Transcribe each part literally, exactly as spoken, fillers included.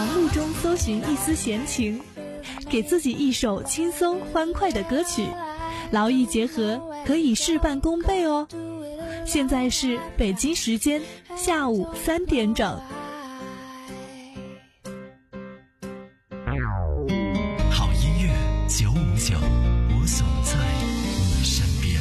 忙碌中搜寻一丝闲情，给自己一首轻松欢快的歌曲，劳逸结合，可以事半功倍哦。现在是北京时间下午三点整。 好音乐九五九，我总在你身边。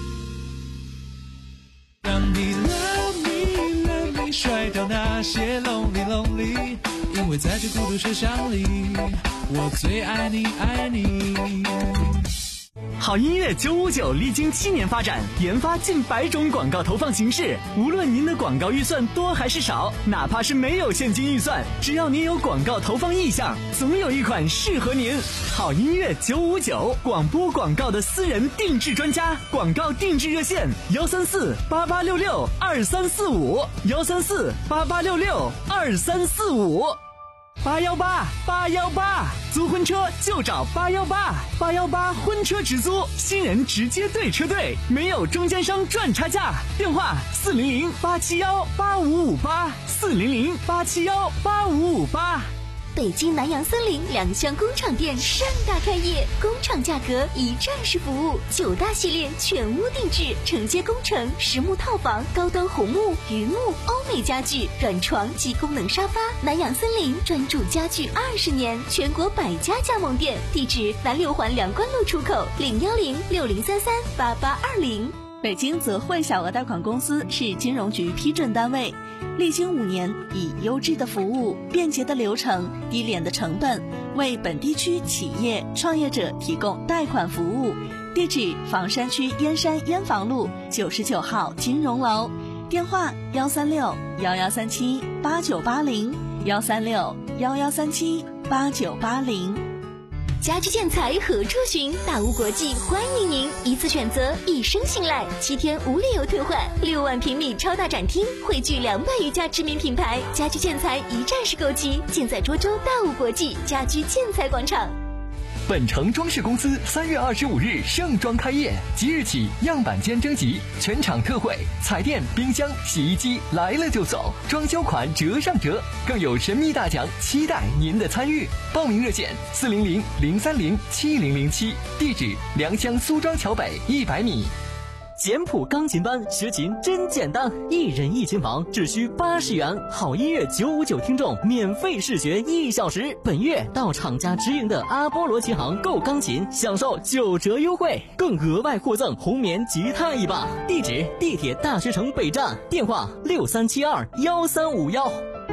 让你 love me love me， 甩掉那些 lonely lonely， 因为在这孤独车厢里，我最爱你爱你。 好音乐九五九历经七年发展，研发近百种广告投放形式。无论您的广告预算多还是少，哪怕是没有现金预算，只要您有广告投放意向，总有一款适合您。好音乐九五九，广播广告的私人定制专家，广告定制热线幺三四八八六六二三四五幺三四八八六六二三四五。八幺八八幺八，租婚车就找八幺八，八幺八婚车直租，新人直接对车队，没有中间商赚差价。电话四零零八七幺八五五八，四零零八七幺八五五八。 北京南洋森林两厢工厂店盛大开业，工厂价格一站式服务，九大系列全屋定制，承接工程、实木套房、高端红木、榆木、欧美家具、软床及功能沙发。南洋森林专注家具二十年，全国百家加盟店，地址南六环梁关路出口零幺零六零三三八八二零。 北京泽汇小额贷款公司是金融局批准单位，历经五年，以优质的服务、便捷的流程、低廉的成本，为本地区企业创业者提供贷款服务。地址：房山区燕山燕房路九十九号金融楼，电话：幺三六幺幺三七八九八零幺三六幺幺三七八九八零。 家居建材何处寻？大屋国际欢迎您，一次选择，一生信赖，七天无理由退换。六万平米超大展厅，汇聚两百余家知名品牌，家居建材一站式购齐，尽在涿州大屋国际家居建材广场。 本城装饰公司三月二十五日盛装开业，即日起样板间征集，全场特惠，彩电、冰箱、洗衣机来了就走，装修款折上折，更有神秘大奖，期待您的参与。报名热线四零零零三零七零零七，地址良乡苏庄桥北一百米。 简谱钢琴班学琴真简单，一人一琴房只需八十元，好音乐九五九听众免费试学一小时。本月到厂家直营的阿波罗琴行购钢琴，享受九折优惠，更额外获赠红棉吉他一把。地址：地铁大学城北站，电话六三七二幺三五幺。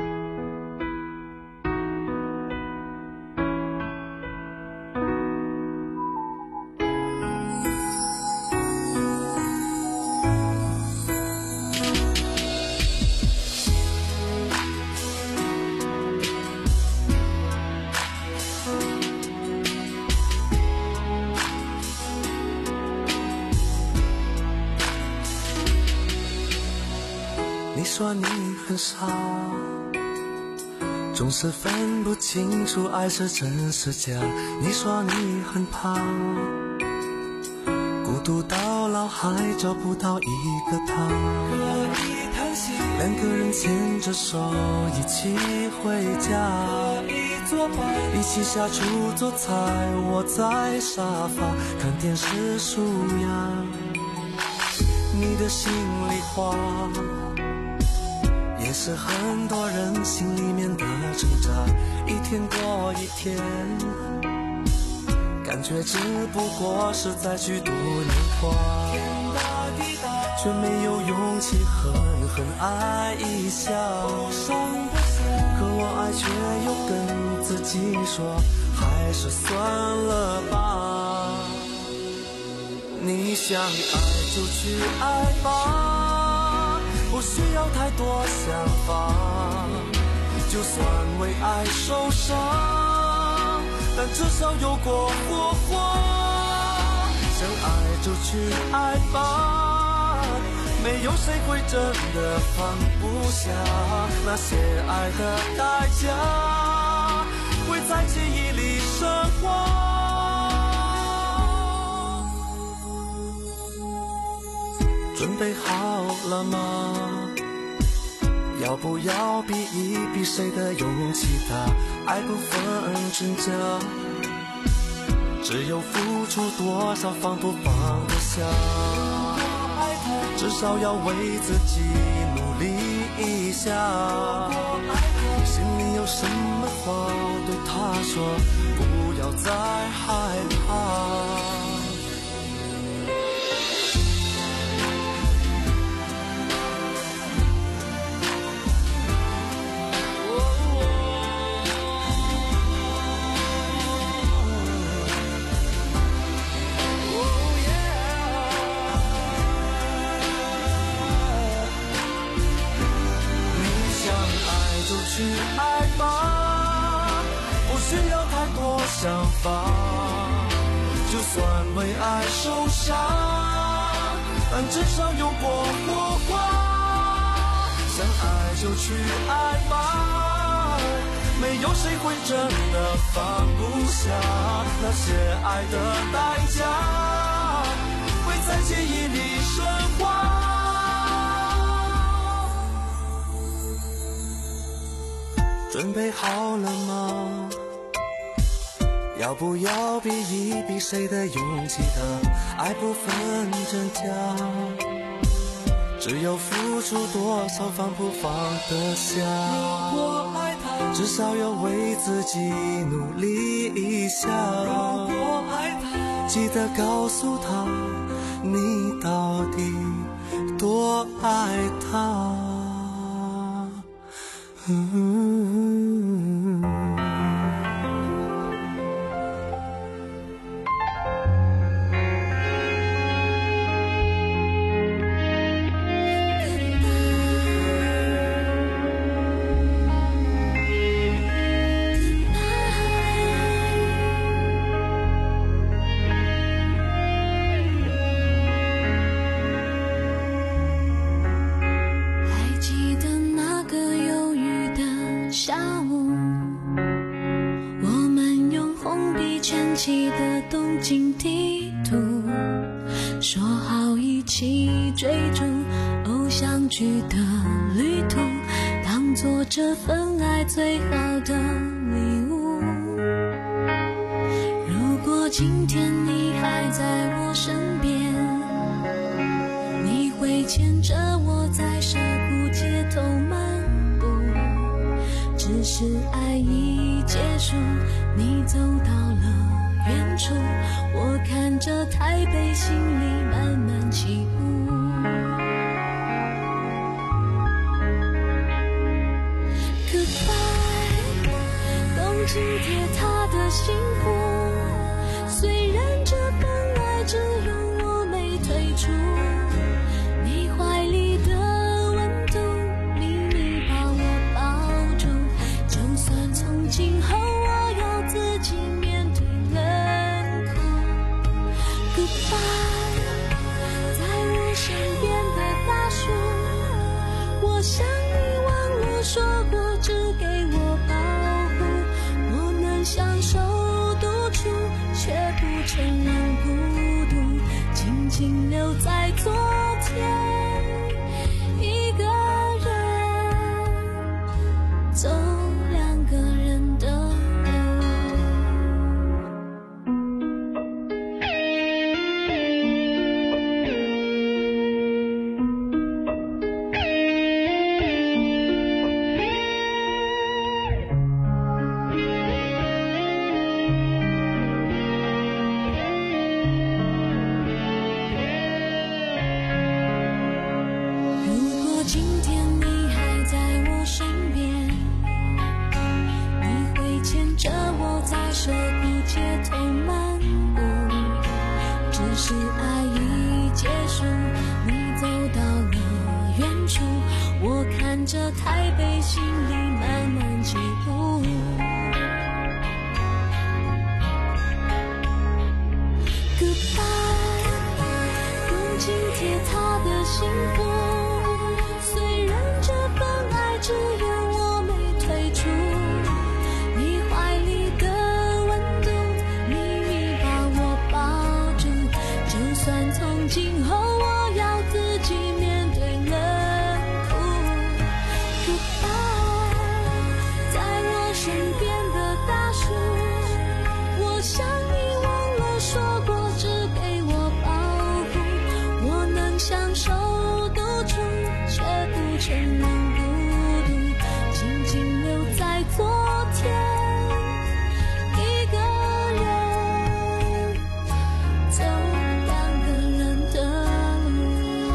你说你很傻，总是分不清楚爱是真是假。你说你很怕，孤独到老还找不到一个他。两个人牵着手一起回家，一起下厨做菜，窝在沙发看电视数羊。你的心里话也是很多人心里面的挣扎，一天过一天，感觉只不过是在虚度年华，却没有勇气狠狠爱一下。可我爱却又跟自己说，还是算了吧。你想爱就去爱吧，不需要太多想法，就算为爱受伤，但至少有过火花。想爱就去爱吧，没有谁会真的放不下，那些爱的代价会在记忆里升华。准备好了吗？ 要不要比一比谁的勇气大？爱不分真假，只有付出多少放不放得下，至少要为自己努力一下。心里有什么话对他说，不要再害怕。去爱吧，不需要太多想法，就算为爱受伤，但至少有过火花。想爱就去爱吧，没有谁会真的放不下，那些爱的代价会在记忆里深化。准备好了吗？要不要比一比谁的勇气大？爱不分真假，只有付出多少放不放得下。如果爱他，至少要为自己努力一下。如果爱他，记得告诉他，你到底多爱他。嗯， 起的东京地图，说好一起追逐偶像剧的旅途，当作这份爱最好的礼物。如果今天你还在我身边，你会牵着我在涩谷街头漫步，只是爱已结束，你走到了远处，我看着台北，心里慢慢起舞。Goodbye， 东京铁塔的幸福，虽然这份爱只有我没退出，你怀里的温度，秘密把我抱住，就算从今后我要自己面对冷酷。Goodbye， 在我身边的大树，我想你忘了说过，只给我保护，我能享受独处，却不承认孤独，静静留在昨天，一个人走两个人的路。如果今天你还在我身边，你会牵着我在涩谷街头漫步，只是爱已结束，你走到了远处，我看着台北，心里慢慢起舞。Goodbye， 东京铁塔的幸福，虽然这份爱只有我没退出，你怀里的温度，秘密把我抱住，就算从今后我要自己面对冷酷。 全然孤独，静静留在昨天。一个人走两个人的路。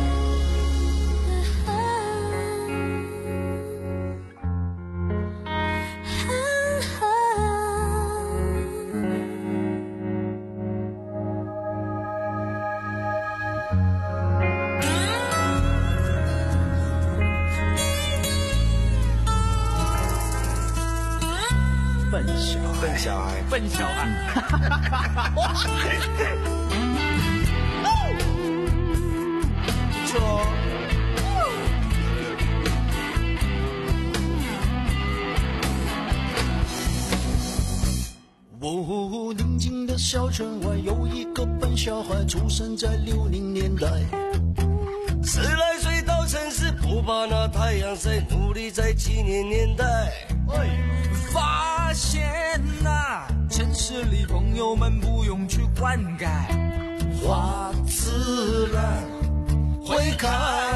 笨小孩， 笨小孩， 笨小孩。 不错哦。 哦，宁静的小村外有一个笨小孩，出生在六零年代。 十来岁到城市，不怕那太阳晒，努力在七零年代。 发现啊，城市里朋友们不用去灌溉， 花自然会开。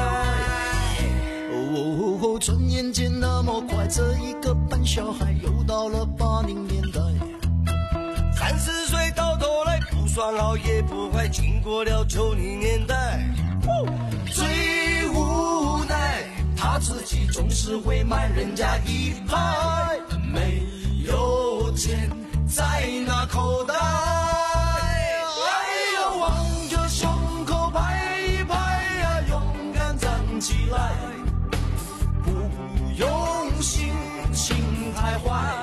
哦，转眼间那么快，这一个笨小孩又到了八零年代。 三十岁到头来，不算好也不坏，经过了九零年代。 最无奈，他自己总是会慢人家一拍，没有钱在那口袋。哎呀，望着胸口拍一拍呀，勇敢站起来，不用心情太坏。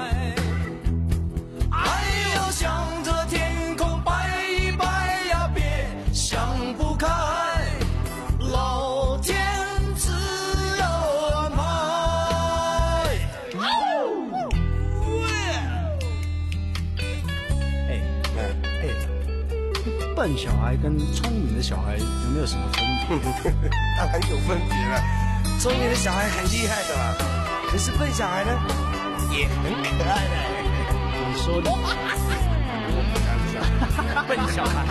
哎呀，向着天空摆一摆呀，别想不开。老天自有安排。 哎哎，笨小孩跟聪明的小孩有没有什么分别？ 当然有分别了，聪明的小孩很厉害的嘛，可是笨小孩呢，也很可爱的。 你说的，笨小孩。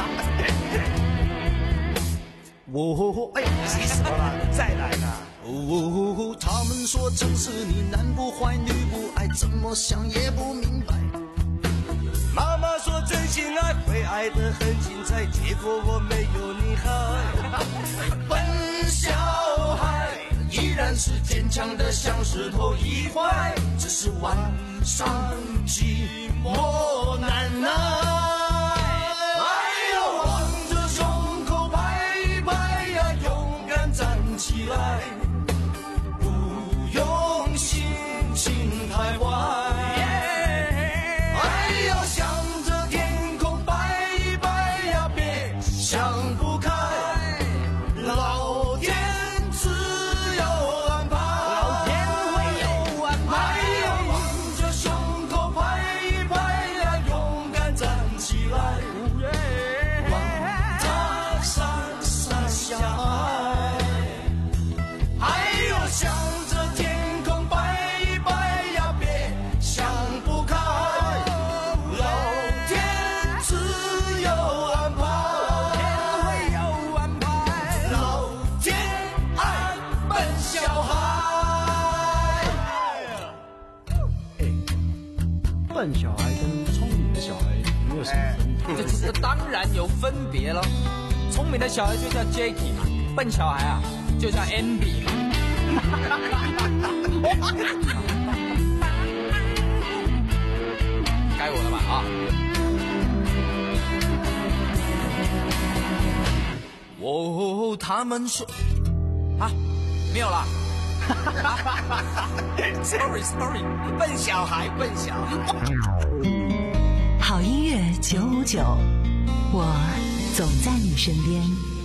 哦，哎， 急什么啦？再来啦！ 哦，他们说城市里男不坏女不爱，怎么想也不明白。 妈妈说真心爱会爱得很精彩，结果我没有你好。 笨小孩依然是坚强的像石头一块，只是晚上寂寞难耐。哎呦，望着胸口拍一拍呀，勇敢站起来，不用心情太坏。 笨小孩跟聪明的小孩有没有什么分别？ 这这当然有分别了。聪明的小孩就叫 Jacky 嘛，笨小孩啊就叫 Andy 嘛。该我了吧啊！哦，他们说啊，没有了。Sorry Sorry， 笨小孩，笨小孩。 好音乐九五九，我总在你身边。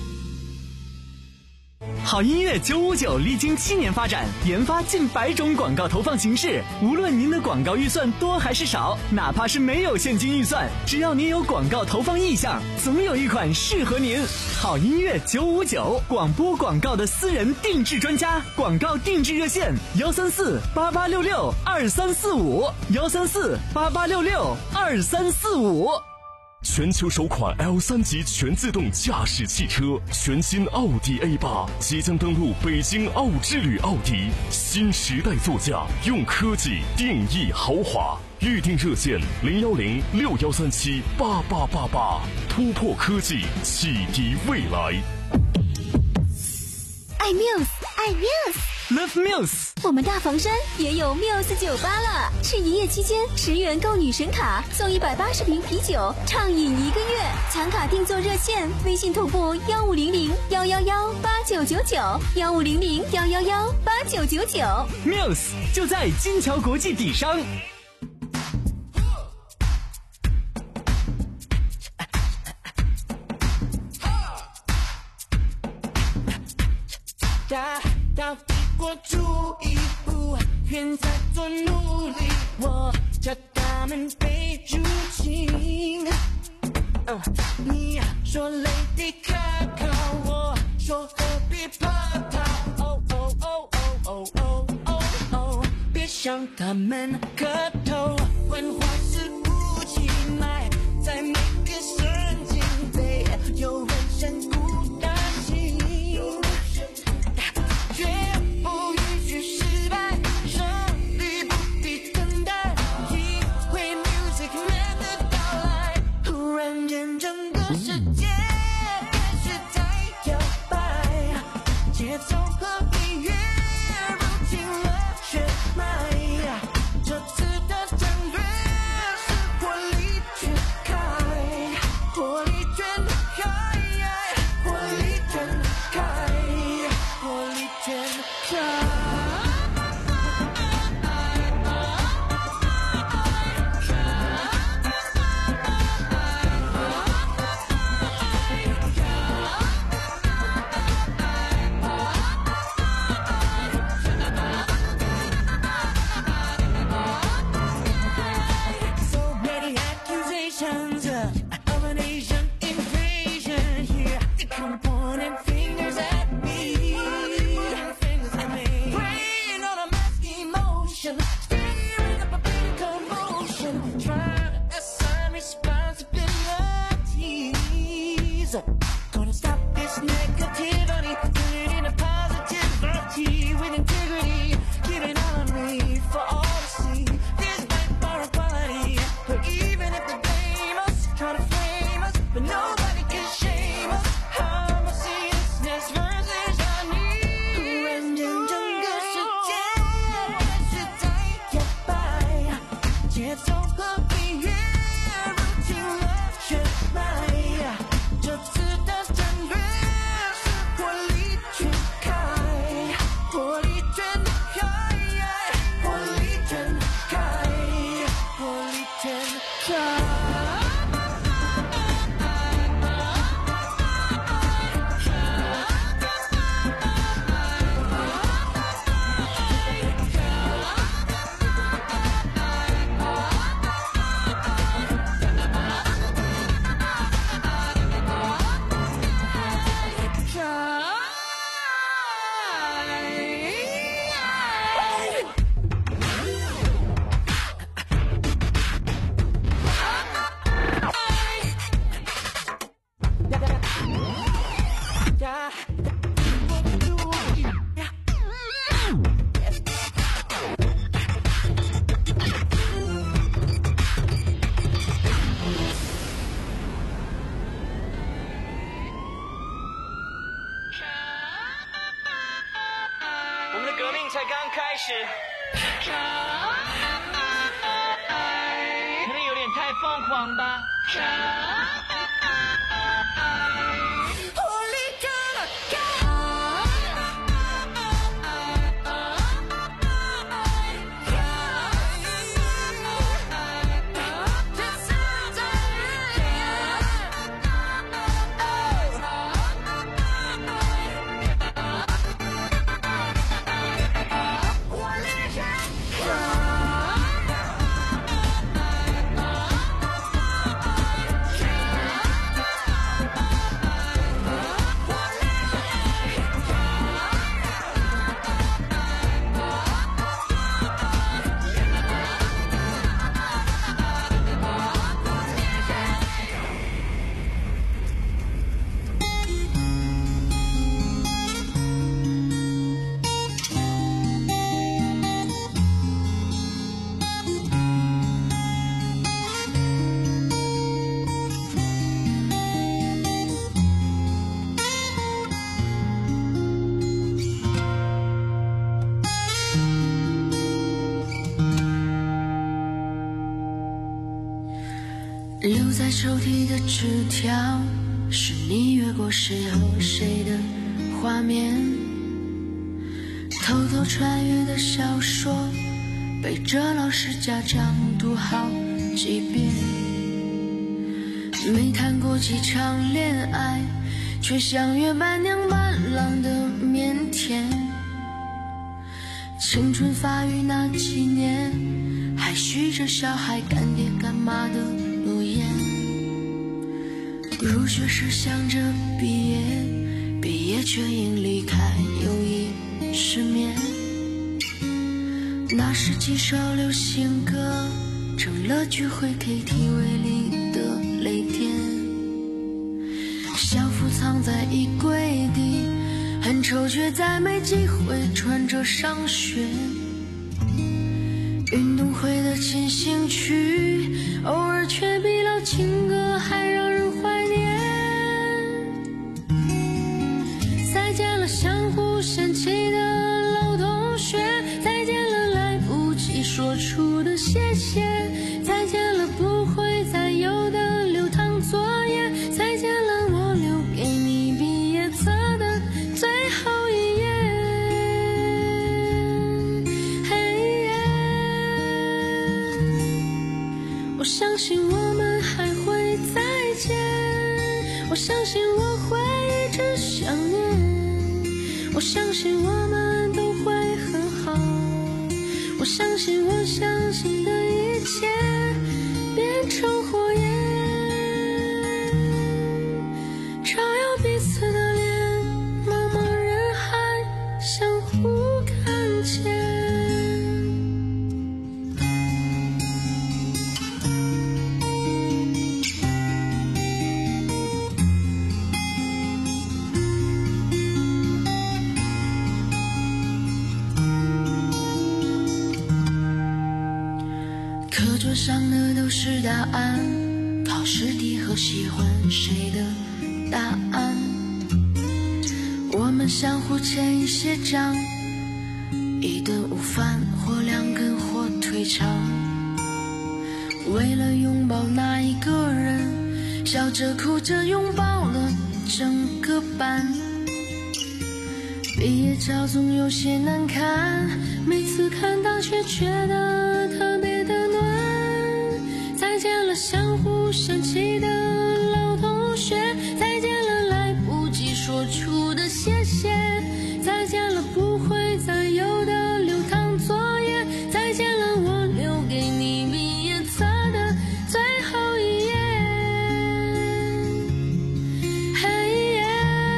好音乐九五九历经七年发展，研发近百种广告投放形式。无论您的广告预算多还是少，哪怕是没有现金预算，只要您有广告投放意向，总有一款适合您。好音乐九五九，广播广告的私人定制专家，广告定制热线幺三四八八六六二三四五幺三四八八六六二三四五。 全球首款 L 三 级全自动驾驶汽车，全新奥迪 A 八即将登陆北京奥之旅奥迪，新时代座驾，用科技定义豪华。预订热线零幺零六幺三七八八八八，突破科技，启迪未来。 爱 Muse， 爱 Muse，Love Muse。 我们大房山也有 Muse 酒吧了，是一夜期间十元购女神卡，送一百八十瓶啤酒，畅饮一个月。抢卡订座热线：微信同步幺五零零幺幺幺八九九九，幺五零零幺幺幺八九九九。 Muse 就在金桥国际底商。 大到帝国主义不愿再做奴隶，我叫他们被入侵。哦，你说 Lady Gaga， 我说何必怕他？哦哦哦哦哦哦哦，别向他们磕头，文化是武器，埋在每个神经被有人生孤单心。绝不允许失败，胜利不必等待，因为 music man 的到来，突然间整个世界开始在摇摆，节奏和音乐入侵了血脉，这次的战略是火力全开，火力全开，火力全开，火力全开。So many accusations of an Asian invasion here. They come pointing fingers at me. Preying on a mass emotion, stirring up a big commotion, trying to assign responsibilities. Gonna stop this negativity, turn it into positivity with integrity. Keep it on me for all to see. This fight for equality, but even if they blame us, try to flame us, but nobody can shame us. I'm a seriousness versus our need. 突然间整个世界开始在摇摆，节奏和音乐入侵了血脉，这次的战略是火力全开，火力全开，火力全开，火力全开。 我们的革命才刚开始，可能有点太疯狂吧。 Yeah. 在抽屉的纸条，是你越过谁和谁的画面。偷偷穿越的小说，背着老师家长读好几遍。没谈过几场恋爱，却像约伴娘伴郎的腼腆。青春发育那几年，还许着小孩干爹干妈的诺言。入学时想着毕业，毕业却因离开友谊失眠。那时几首流行歌，成了聚会 K T V 里的泪点。校服藏在衣柜底，很丑却再没机会穿着上学。运动会的进行曲，偶尔却比老情歌还让人怀念。再见了相互嫌弃的老同学，再见了来不及说出的谢谢，再见了不会再有的流淌作业，再见了我留给你毕业册的最后一页。嘿耶，我相信我们还会再见，我相信我会一直想念，我相信我们都会很好，我相信我相信的一切变成火焰，照耀彼此的脸，茫茫人海相互看见。课桌上的都是答案，考试题和喜欢谁的答案，我们相互欠一些账，一顿午饭或两根火腿肠，为了拥抱那一个人，笑着哭着拥抱了整个班。毕业照总有些难看，每次看到却觉得特别的暖。再见了相互嫌弃的老同学，再见了来不及说出的谢谢，再见了不会再有的流淌作业，再见了我留给你毕业册的最后一页。嘿耶，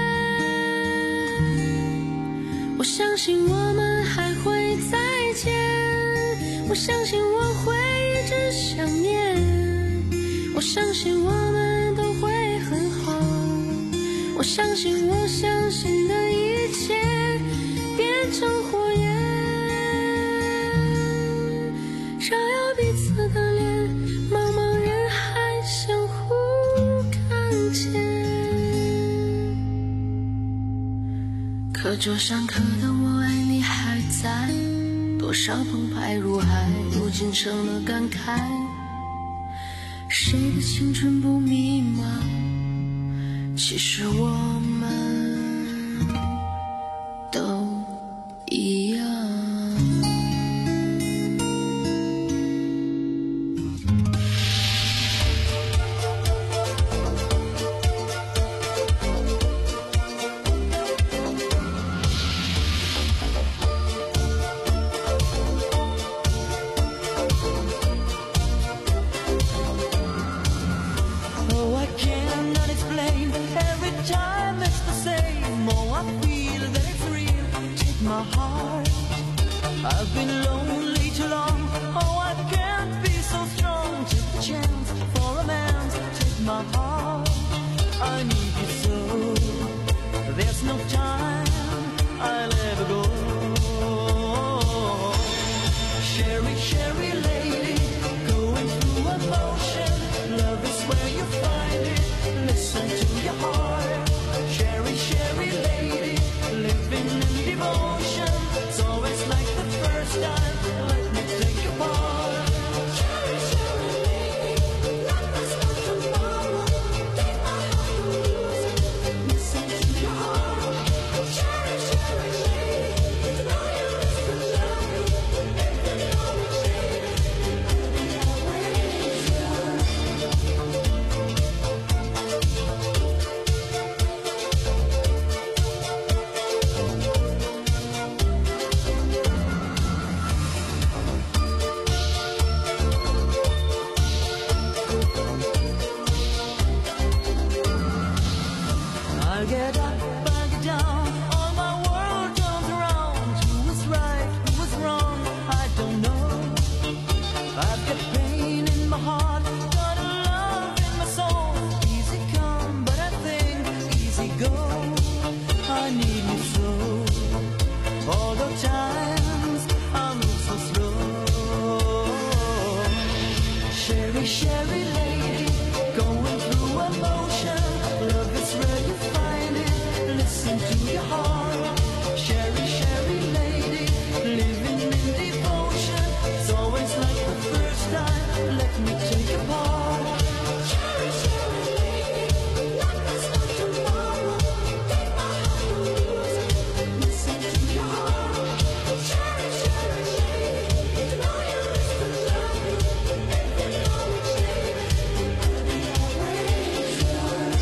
我相信我们还会再见，我相信我会一直想念，我相信我们都会很好，我相信我相信的一切变成火焰，照耀彼此的脸，茫茫人海相互看见。课桌上刻的我爱你还在，多少澎湃如海，如今成了感慨。谁的青春不迷茫？其实我们都一样。 I've been lonely too long. Oh, I can't be so strong. Take a chance for romance. Take my heart. I need you so. There's no time. I'll ever go. Sherry, Sherry lady, going through emotion. Love is where you find it. Listen to your heart. Sherry, Sherry lady, living in devotion. It's always like the first time. Let me take your part. Sherry, Sherry lady, not as much of Sherry lady, going through emotion. Love is where you find it. Listen to your heart. Sherry, Sherry lady, living in devotion. It's always like the first time. Let me take a part. Sherry, Sherry lady, life is not tomorrow. Take my heart and lose it. Listen to your heart. Sherry, Sherry lady, to know you is to love you. If you know it's lady, I'll be always yours.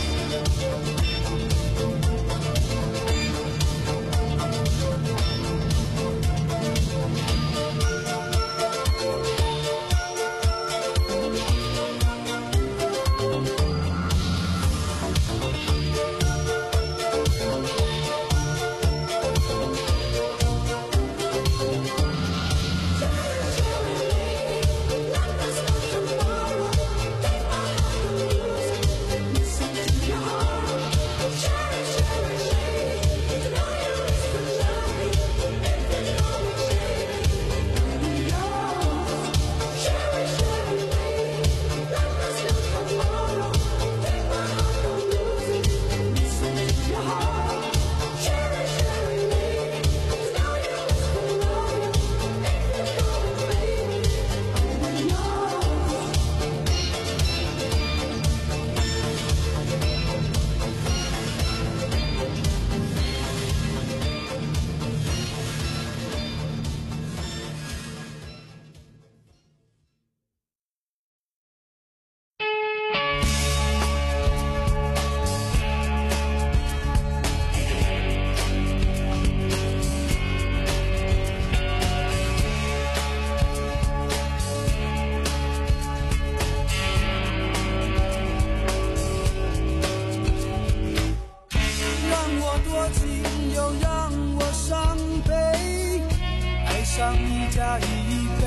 让我多情又让我伤悲，爱上一加一倍，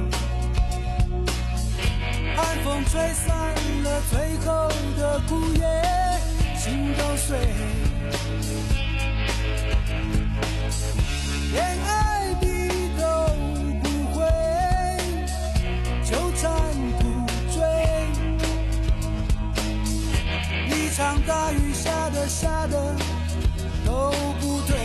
寒风吹散了最后的枯叶，心都碎，连爱你都不会，纠缠不追，一场大雨下的下的都不对，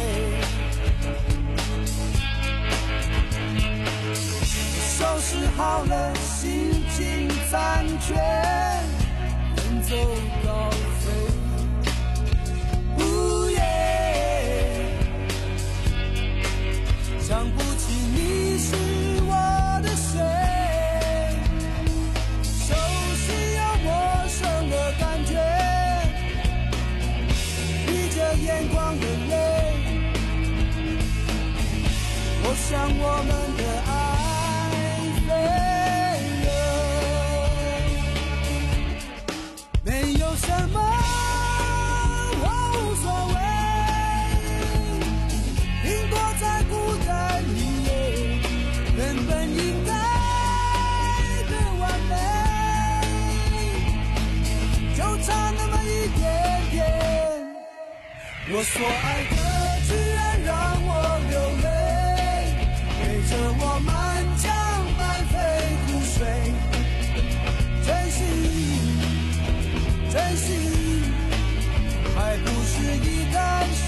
收拾好了心情残缺，人走高飞，呜耶，想不起你是我的谁，熟悉又陌生的感觉，闭着眼眶的泪，我想我们的爱飞了，没有什么我无所谓，停泊在孤单里，原本应该的完美，就差那么一点点。我所爱的居然让我流泪，陪着我满江满飞苦水，珍惜珍惜，还不是一滩水。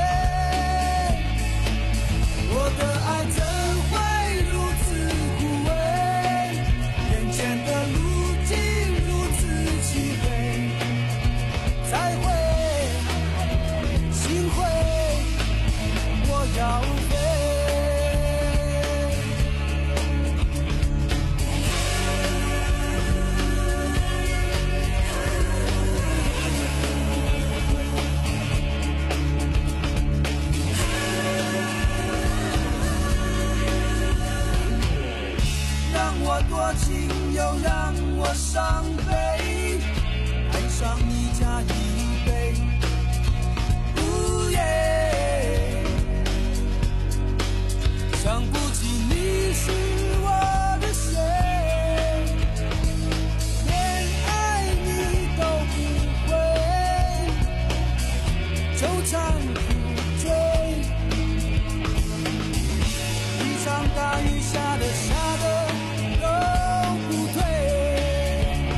我的爱怎会如此枯萎，眼前的路径如此漆黑，才会心灰，我要飞。让我多情又让我伤悲，爱上一加一倍，呜耶，想不起你是我的谁，连爱你都不会，纠缠不追，一场大雨下的下的都不退，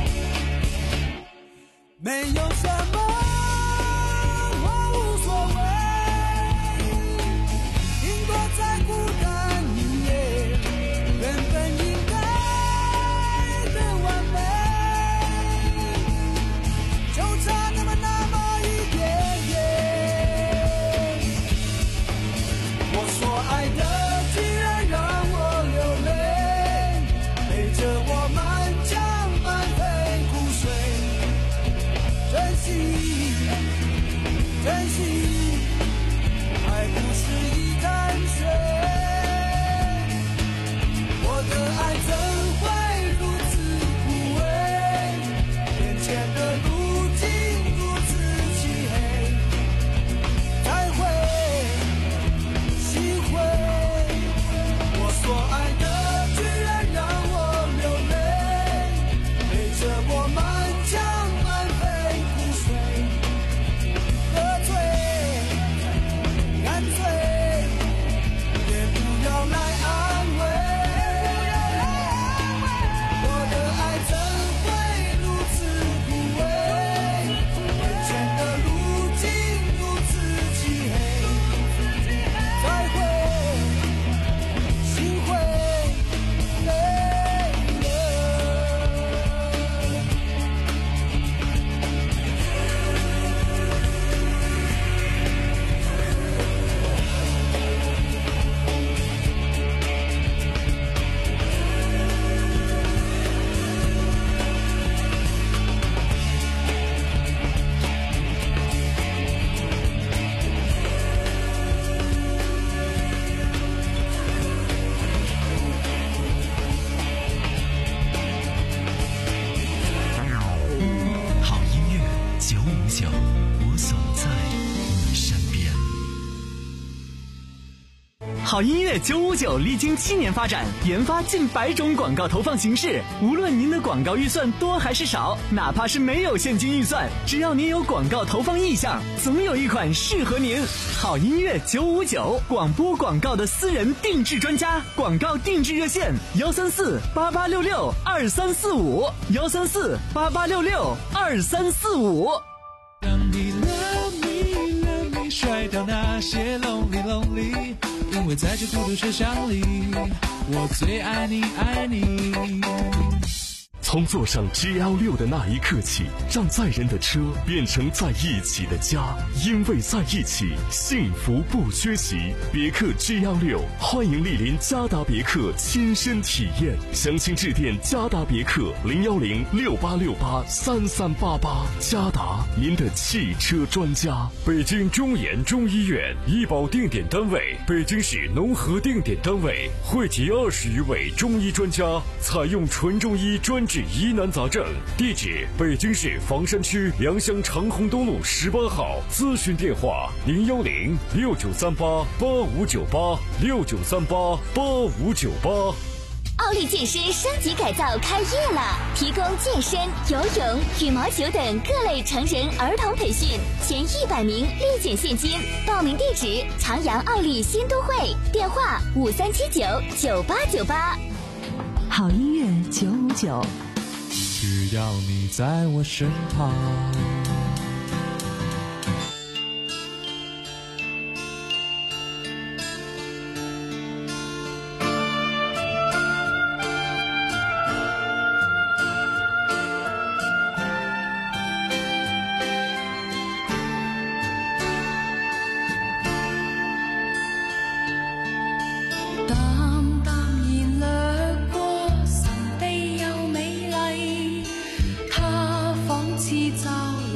好音乐九五九历经七年发展，研发近百种广告投放形式。无论您的广告预算多还是少，哪怕是没有现金预算，只要您有广告投放意向，总有一款适合您。好音乐九五九，广播广告的私人定制专家，广告定制热线：幺三四八八六六二三四五，幺三四八八六六二三四五。 让你 love me love me 甩掉那些 lonely lonely， 因为在这孤独车厢里，我最爱你爱你。 从坐上 G L 六的那一刻起，让载人的车变成在一起的家，因为在一起，幸福不缺席。别克 G L 六，欢迎莅临嘉达别克亲身体验，详情致电嘉达别克零幺零六八六八三三八八。嘉达，您的汽车专家。 北京中研中医院医保定点单位，北京市农合定点单位，汇集二十余位中医专家，采用纯中医专治疑难杂症。地址：北京市房山区良乡长虹东路十八号。咨询电话：零幺零六九三八八五九八六九三八八五九八。 奥利健身升级改造开业了，提供健身、游泳、羽毛球等各类成人儿童培训，前一百名立减现金。报名地址：长阳奥利新都会，电话五三七九九八九八。 好音乐九五九， 只要你在我身旁。 似驟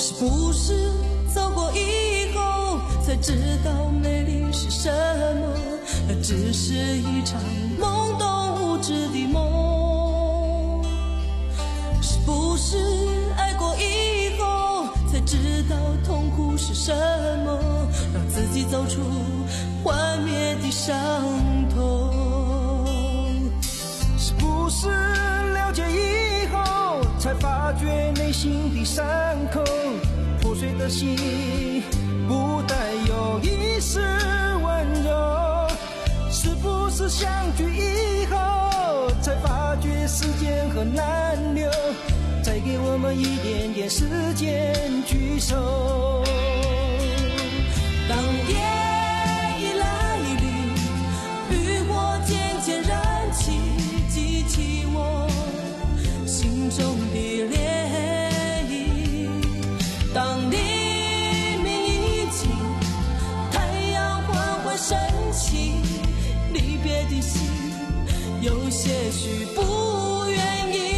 是不是走过以后才知道美丽是什么？那只是一场懵懂无知的梦。是不是爱过以后才知道痛苦是什么？让自己走出幻灭的伤痛。 是不是了解以后才发觉内心的伤口？破碎的心不带有一丝温柔。是不是相聚以后才发觉时间很难留？再给我们一点点时间聚首。 当夜已来临，渔火渐渐燃起，激起我心中的涟漪。当黎明已尽，太阳缓缓升起，离别的心有些许不愿意。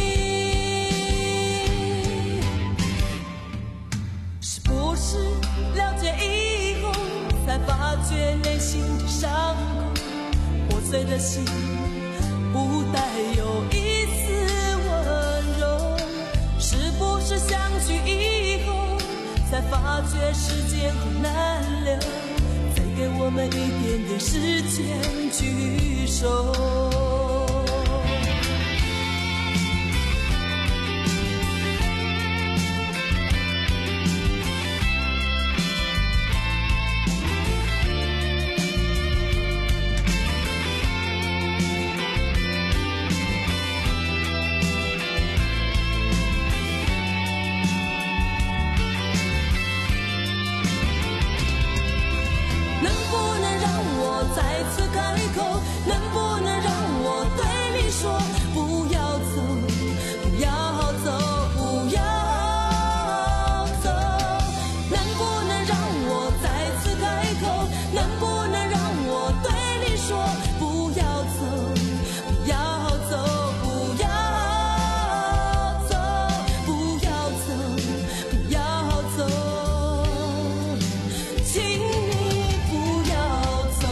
是不是了解以后才发觉内心的伤口？破碎的心不带有一丝温柔。是不是相聚以后才发觉时间很难留？再给我们一点点时间聚首。能不能让我再次开口？能不能让我对你说，不要走，不要走，不要走？能不能让我再次开口？能不能让我对你说，不要走，不要走，不要走，不要走，不要走，请你不要走。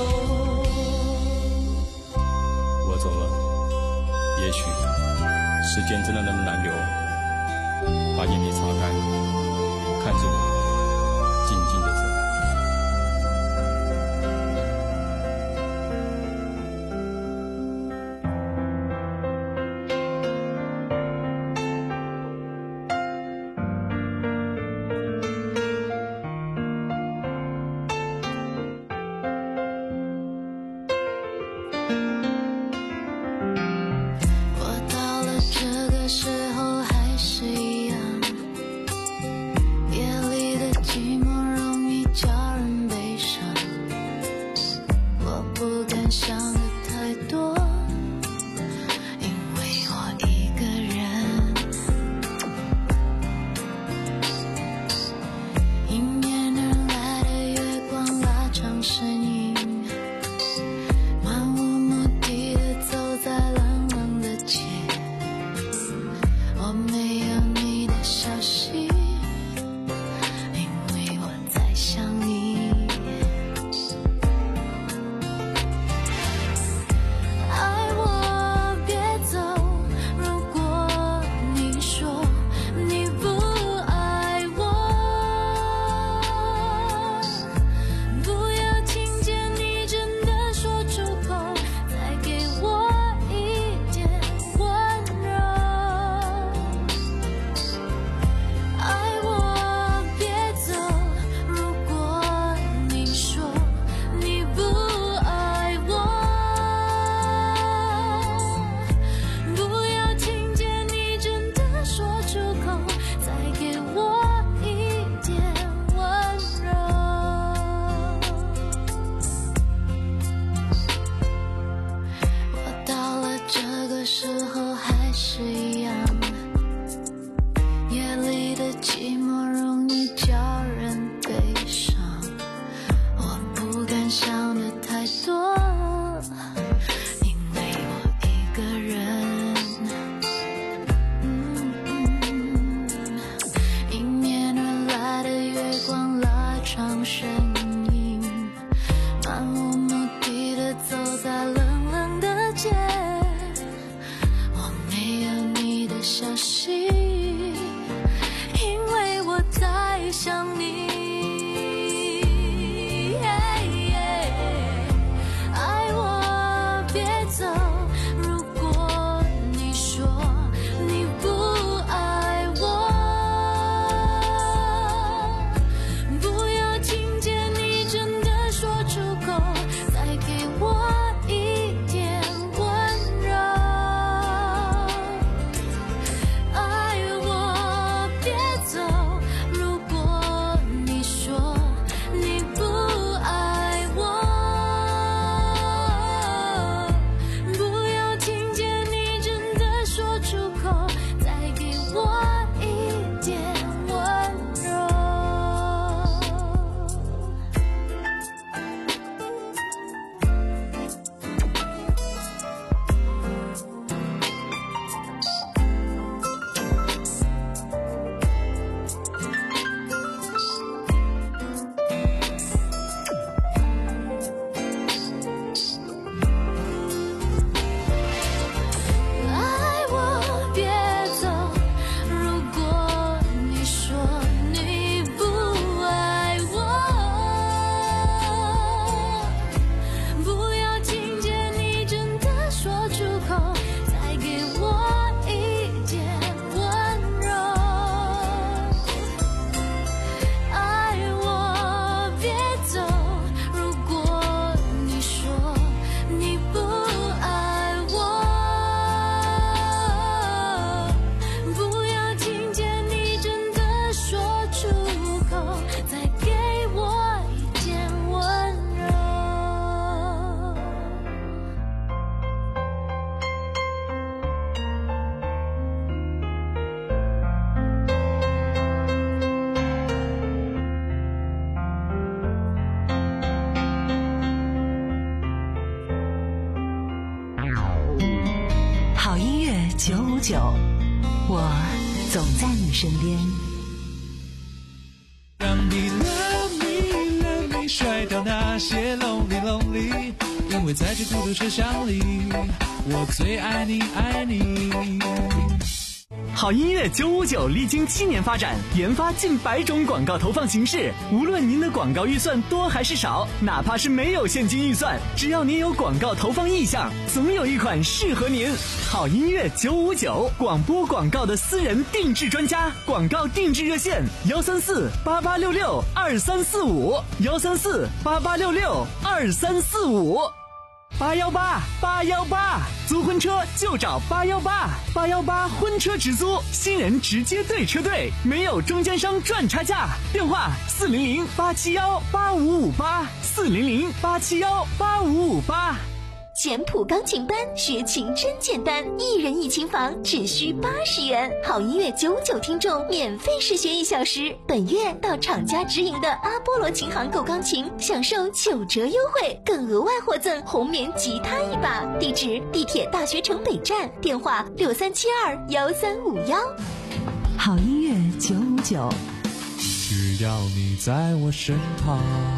我走了，也许时间真的那么难留。把眼泪擦干，看着我静静的走。 我到了这个时候还是一样，夜里的消息，因为我太想你。爱我别走，如果你说你不爱我，不要听见你真的说出口，再给我一点温柔。爱我别走，如果你说你不爱我，不要听见你真的说出口，再给我一点温柔。爱我别走，如果你说你不爱我，不要听见你真的说出口，再给我一点温柔。爱我别走，如果你说你不爱我，不要听见你真的说出口，再给我一点温柔。 好音乐九五九，我总在你身边。 让你 love me love me 甩掉那些 lonely lonely， 因为在这孤独车厢里，我最爱你爱你。 好音乐九五九历经七年发展，研发近百种广告投放形式。无论您的广告预算多还是少，哪怕是没有现金预算，只要您有广告投放意向，总有一款适合您。好音乐九五九，广播广告的私人定制专家，广告定制热线：幺三四八八六六二三四五，幺三四八八六六二三四五。八幺八八幺八，租婚车就找八幺八，八幺八婚车直租，新人直接对车队，没有中间商赚差价。电话四零零八七幺八五五八，四零零八七幺八五五八。 简谱钢琴班学琴真简单，一人一琴房只需八十元。好音乐九五九听众免费试学一小时，本月到厂家直营的阿波罗琴行购钢琴，享受九折优惠，更额外获赠红棉吉他一把。地址：地铁大学城北站，电话六三七二幺三五幺。 好音乐九五九， 只要你在我身旁。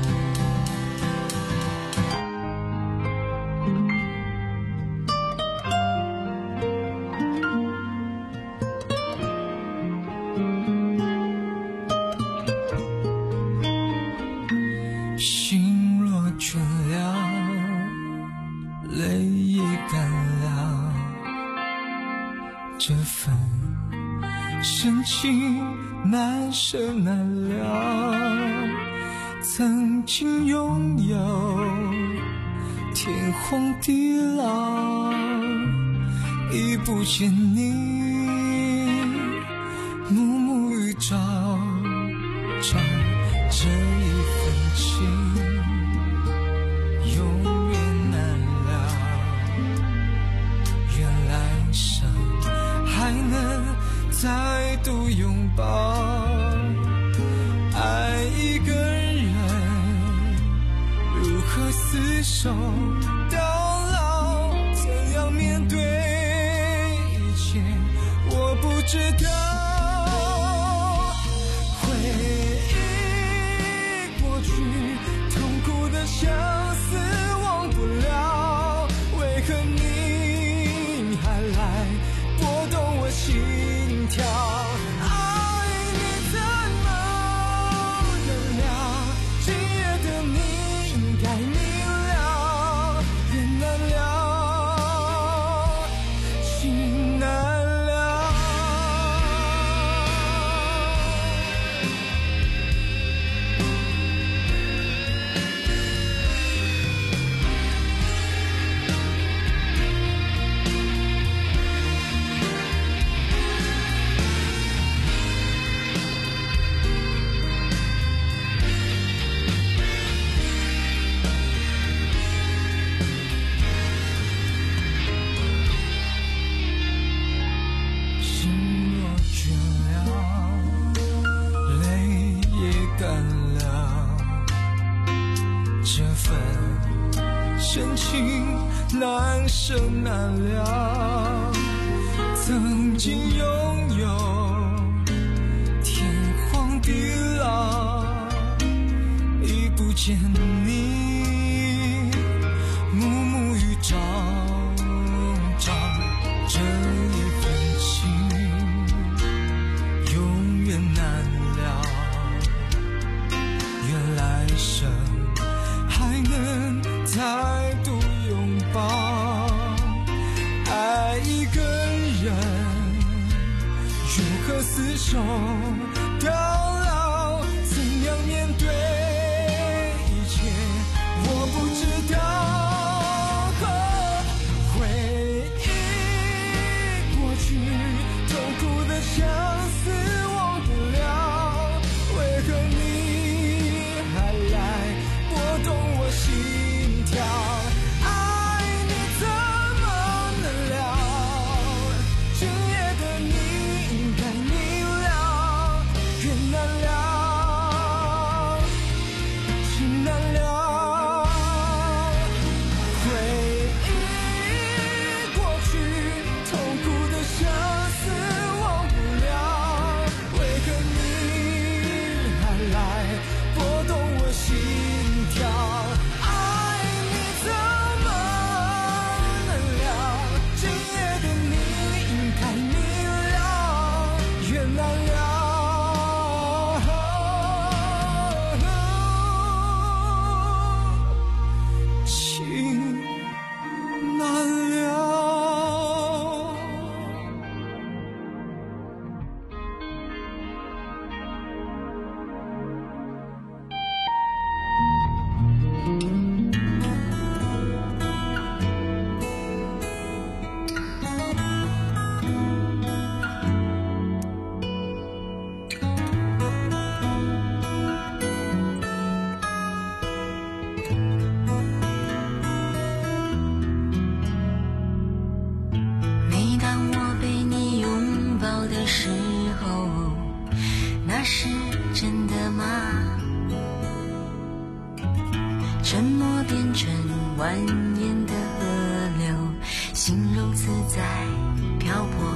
心若倦了，泪也干了，这份深情难舍难了。曾经拥有天荒地老，已不见你暮暮与朝朝，这一份情永远难了。原来生还能再度拥抱，爱一个人如何厮守到老，怎样面对一切我不知道。回忆过去，痛苦的相思忘不了，为何你还来拨动我心情难舍难了，曾经拥有天荒地老，已不见你暮暮与朝朝，这一份情永远难了，愿来生还能再度拥抱。爱一个人如何厮守到老，怎样面对一切我不知道。回忆过去痛苦的相思忘不了，为何你还来拨动我心跳？爱你怎么能了？今夜的你应该明了，缘难了，情难了。回忆过去痛苦的相思忘不了，为何你还来拨动我心跳？爱你怎么能了？今夜的你应该明了，缘难了，情难了。 每当我被你拥抱的时候，那是真的吗？沉默变成蜿蜒的河流，心如自在漂泊。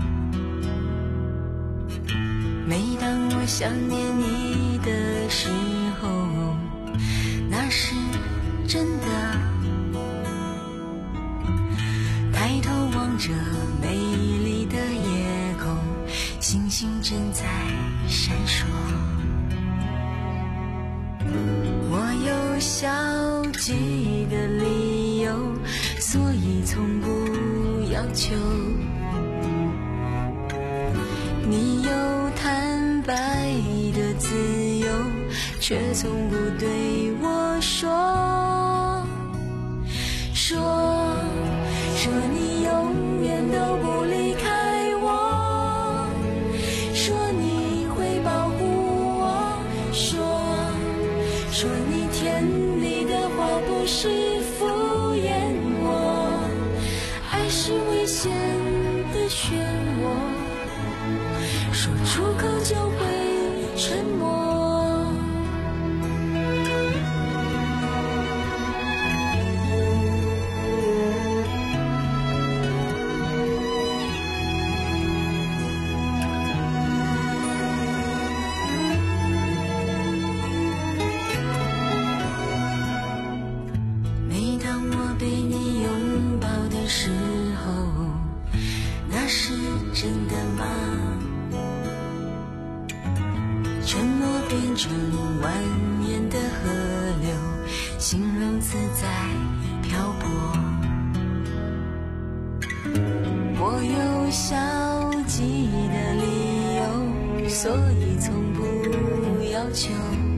每当我想念你的时候，那是真的。抬头望着美丽的夜空，星星正在闪烁。我有消极的理由，所以从不要求。你有坦白的自由，却从不对我说说说你永远都不离开我，说你会保护我，说说你甜蜜的话不是敷衍我，爱是危险的漩涡，说出口就会沉默。每当我被你拥抱的时候，那是真的吗？沉默变成蜿蜒的河流，心如自在漂泊。我有消极的理由，所以从不要求。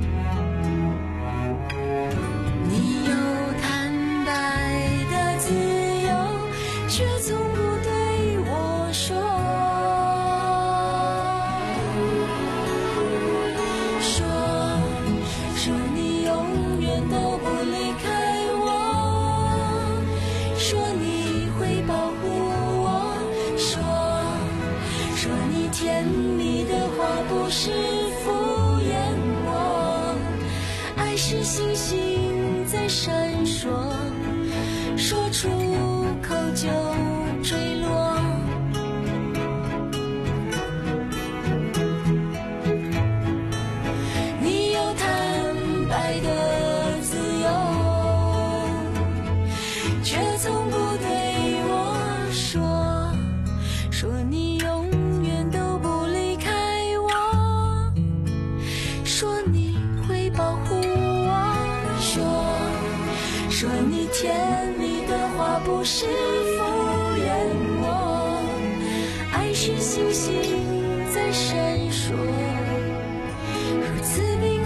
你有坦白的自由，却从不对我说说说你永远都不离开我，说你会保护我，说说你甜蜜的话不是敷衍我，爱是星星在闪烁， 就坠落。你有坦白的自由，却从不对我说，说你永远都不离开我，说你会保护我，说说你甜蜜的话不是敷衍我，爱是星星在闪烁，如此冰